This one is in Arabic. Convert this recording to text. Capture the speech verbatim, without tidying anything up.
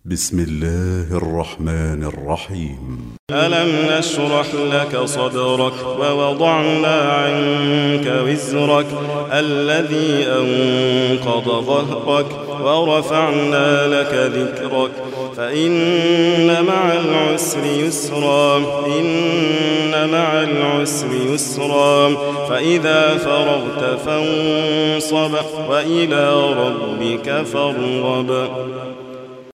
بسم الله الرحمن الرحيم. ألم نشرح لك صدرك ووضعنا عنك وزرك الذي أنقض ظهرك ورفعنا لك ذكرك فإن مع العسر يسرا إن مع العسر يسرا فإذا فرغت فانصب وإلى ربك فارغب.